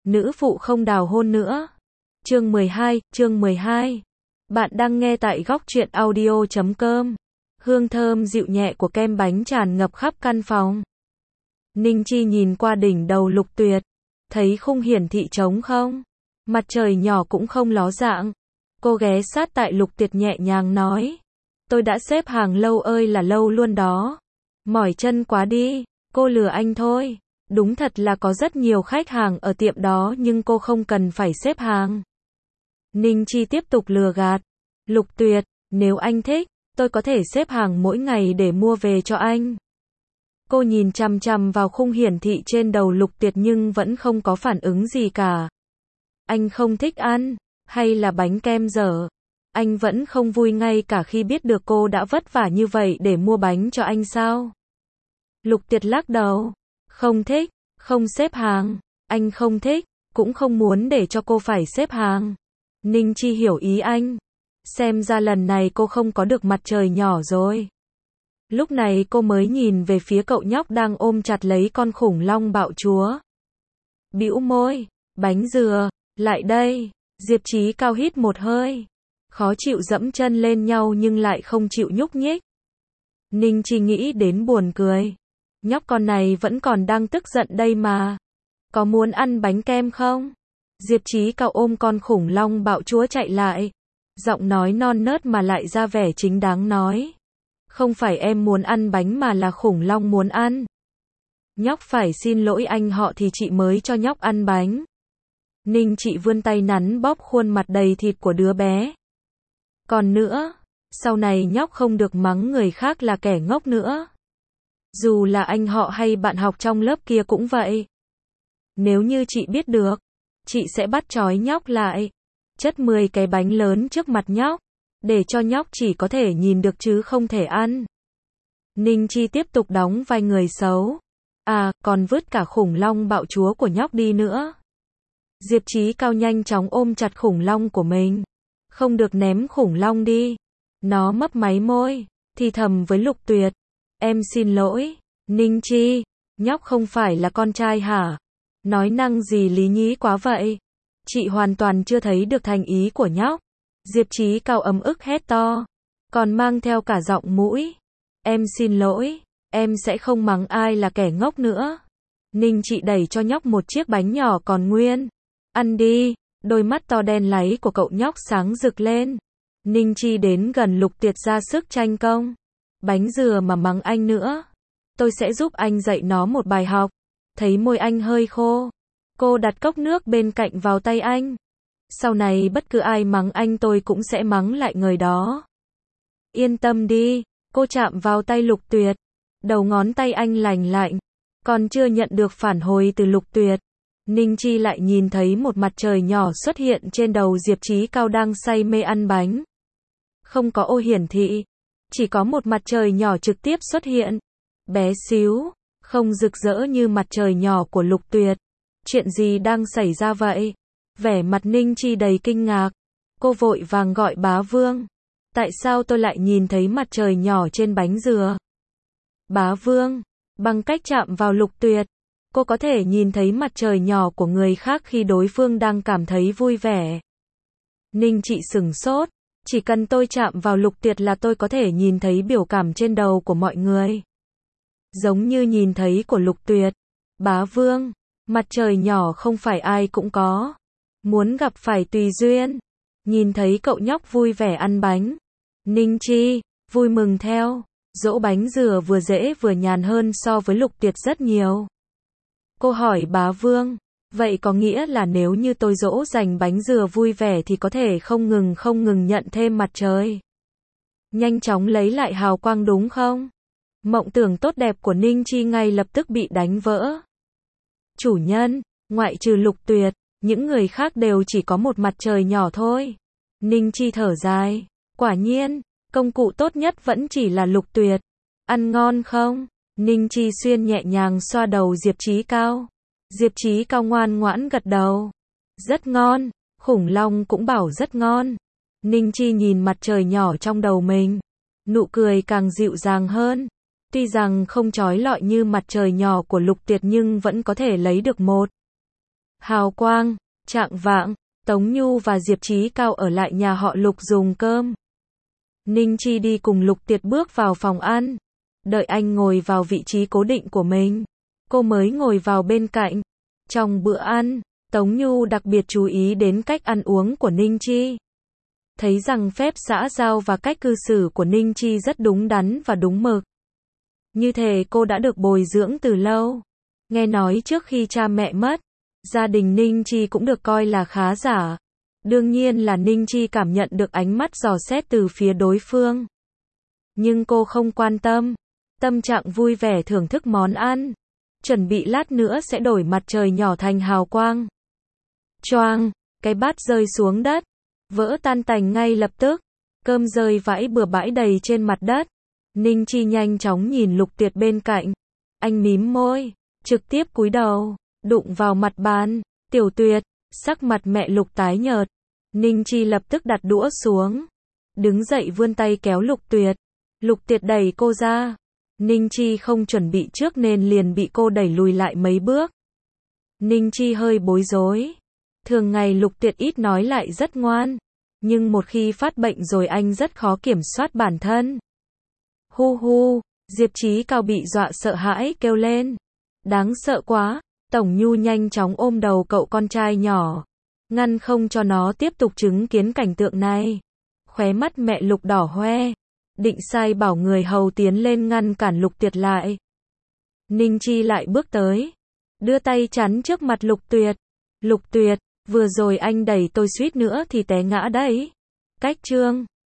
nữ phụ không đào hôn nữa. Chương 12. Bạn đang nghe tại góc truyện audio.com. Hương thơm dịu nhẹ của kem bánh tràn ngập khắp căn phòng. Ninh Chi nhìn qua đỉnh đầu Lục Tuyệt, thấy khung hiển thị trống không, mặt trời nhỏ cũng không ló dạng. Cô ghé sát tại Lục Tuyệt nhẹ nhàng nói, tôi đã xếp hàng lâu ơi là lâu luôn đó. Mỏi chân quá đi, cô lừa anh thôi. Đúng thật là có rất nhiều khách hàng ở tiệm đó nhưng cô không cần phải xếp hàng. Ninh Chi tiếp tục lừa gạt. Lục Tuyệt, nếu anh thích, tôi có thể xếp hàng mỗi ngày để mua về cho anh. Cô nhìn chằm chằm vào khung hiển thị trên đầu Lục Tuyệt nhưng vẫn không có phản ứng gì cả. Anh không thích ăn, hay là bánh kem dở? Anh vẫn không vui ngay cả khi biết được cô đã vất vả như vậy để mua bánh cho anh sao? Lục Tuyệt lắc đầu. Không thích, không xếp hàng. Anh không thích, cũng không muốn để cho cô phải xếp hàng. Ninh Chi hiểu ý anh. Xem ra lần này cô không có được mặt trời nhỏ rồi. Lúc này cô mới nhìn về phía cậu nhóc đang ôm chặt lấy con khủng long bạo chúa. Bĩu môi, bánh dừa, lại đây. Diệp Chí Cao hít một hơi. Khó chịu dẫm chân lên nhau nhưng lại không chịu nhúc nhích. Ninh Chi nghĩ đến buồn cười. Nhóc con này vẫn còn đang tức giận đây mà. Có muốn ăn bánh kem không? Diệp Chí Cao ôm con khủng long bạo chúa chạy lại. Giọng nói non nớt mà lại ra vẻ chính đáng nói. Không phải em muốn ăn bánh mà là khủng long muốn ăn. Nhóc phải xin lỗi anh họ thì chị mới cho nhóc ăn bánh. Ninh Chị vươn tay nắn bóp khuôn mặt đầy thịt của đứa bé. Còn nữa, sau này nhóc không được mắng người khác là kẻ ngốc nữa. Dù là anh họ hay bạn học trong lớp kia cũng vậy. Nếu như chị biết được, chị sẽ bắt trói nhóc lại, chất 10 cái bánh lớn trước mặt nhóc, để cho nhóc chỉ có thể nhìn được chứ không thể ăn. Ninh Chi tiếp tục đóng vai người xấu. À, còn vứt cả khủng long bạo chúa của nhóc đi nữa. Diệp Chí Cao nhanh chóng ôm chặt khủng long của mình. Không được ném khủng long đi. Nó mấp máy môi, thì thầm với Lục Tuyệt. Em xin lỗi, Ninh Chi, nhóc không phải là con trai hả? Nói năng gì lý nhí quá vậy? Chị hoàn toàn chưa thấy được thành ý của nhóc. Diệp Chí Cao ấm ức hét to, còn mang theo cả giọng mũi. Em xin lỗi, em sẽ không mắng ai là kẻ ngốc nữa. Ninh Chị đẩy cho nhóc một chiếc bánh nhỏ còn nguyên. Ăn đi, đôi mắt to đen láy của cậu nhóc sáng rực lên. Ninh Chi đến gần Lục Tuyệt ra sức tranh công. Bánh dừa mà mắng anh nữa. Tôi sẽ giúp anh dạy nó một bài học. Thấy môi anh hơi khô. Cô đặt cốc nước bên cạnh vào tay anh. Sau này bất cứ ai mắng anh tôi cũng sẽ mắng lại người đó. Yên tâm đi, cô chạm vào tay Lục Tuyệt. Đầu ngón tay anh lành lạnh. Còn chưa nhận được phản hồi từ Lục Tuyệt. Ninh Chi lại nhìn thấy một mặt trời nhỏ xuất hiện trên đầu Diệp Chí Cao đang say mê ăn bánh. Không có ô hiển thị. Chỉ có một mặt trời nhỏ trực tiếp xuất hiện. Bé xíu, không rực rỡ như mặt trời nhỏ của Lục Tuyệt. Chuyện gì đang xảy ra vậy? Vẻ mặt Ninh Chi đầy kinh ngạc. Cô vội vàng gọi bá Vương. Tại sao tôi lại nhìn thấy mặt trời nhỏ trên bánh dừa? Bá Vương, bằng cách chạm vào Lục Tuyệt, cô có thể nhìn thấy mặt trời nhỏ của người khác khi đối phương đang cảm thấy vui vẻ. Ninh Chị sửng sốt. Chỉ cần tôi chạm vào Lục Tuyệt là tôi có thể nhìn thấy biểu cảm trên đầu của mọi người. Giống như nhìn thấy của Lục Tuyệt. Bá Vương, mặt trời nhỏ không phải ai cũng có. Muốn gặp phải tùy duyên. Nhìn thấy cậu nhóc vui vẻ ăn bánh. Ninh Chi, vui mừng theo. Dỗ bánh dừa vừa dễ vừa nhàn hơn so với Lục Tuyệt rất nhiều. Cô hỏi bá Vương, vậy có nghĩa là nếu như tôi dỗ dành bánh dừa vui vẻ thì có thể không ngừng nhận thêm mặt trời. Nhanh chóng lấy lại hào quang đúng không? Mộng tưởng tốt đẹp của Ninh Chi ngay lập tức bị đánh vỡ. Chủ nhân, ngoại trừ Lục Tuyệt, những người khác đều chỉ có một mặt trời nhỏ thôi. Ninh Chi thở dài. Quả nhiên, công cụ tốt nhất vẫn chỉ là Lục Tuyệt. Ăn ngon không? Ninh Chi Xuyên nhẹ nhàng xoa đầu Diệp Chí Cao. Diệp Chí Cao ngoan ngoãn gật đầu. Rất ngon, khủng long cũng bảo rất ngon. Ninh Chi nhìn mặt trời nhỏ trong đầu mình. Nụ cười càng dịu dàng hơn. Tuy rằng không chói lọi như mặt trời nhỏ của Lục Tuyệt nhưng vẫn có thể lấy được một Hào quang, chạng vạng, Tống Nhu và Diệp Chí Cao ở lại nhà họ Lục dùng cơm. Ninh Chi đi cùng Lục Tiệt bước vào phòng ăn. Đợi anh ngồi vào vị trí cố định của mình, cô mới ngồi vào bên cạnh. Trong bữa ăn, Tống Nhu đặc biệt chú ý đến cách ăn uống của Ninh Chi. Thấy rằng phép xã giao và cách cư xử của Ninh Chi rất đúng đắn và đúng mực. Như thế cô đã được bồi dưỡng từ lâu. Nghe nói trước khi cha mẹ mất, gia đình Ninh Chi cũng được coi là khá giả. Đương nhiên là Ninh Chi cảm nhận được ánh mắt dò xét từ phía đối phương. Nhưng cô không quan tâm. Tâm trạng vui vẻ thưởng thức món ăn. Chuẩn bị lát nữa sẽ đổi mặt trời nhỏ thành hào quang. Choang, cái bát rơi xuống đất. Vỡ tan tành ngay lập tức. Cơm rơi vãi bừa bãi đầy trên mặt đất. Ninh Chi nhanh chóng nhìn Lục Tiệt bên cạnh. Anh mím môi, trực tiếp cúi đầu, đụng vào mặt bàn. Tiểu Tuyệt, sắc mặt mẹ Lục tái nhợt. Ninh Chi lập tức đặt đũa xuống. Đứng dậy vươn tay kéo Lục Tuyệt. Lục Tiệt đẩy cô ra. Ninh Chi không chuẩn bị trước nên liền bị cô đẩy lùi lại mấy bước. Ninh Chi hơi bối rối. Thường ngày Lục Tiệt ít nói lại rất ngoan. Nhưng một khi phát bệnh rồi anh rất khó kiểm soát bản thân. Hu hu, Diệp Chí Cao bị dọa sợ hãi kêu lên. Đáng sợ quá, Tổng Nhu nhanh chóng ôm đầu cậu con trai nhỏ. Ngăn không cho nó tiếp tục chứng kiến cảnh tượng này. Khóe mắt mẹ Lục đỏ hoe. Định sai bảo người hầu tiến lên ngăn cản Lục Tiệt lại. Ninh Chi lại bước tới. Đưa tay chắn trước mặt Lục Tuyệt. Lục Tuyệt, vừa rồi anh đẩy tôi suýt nữa thì té ngã đấy. Cách chương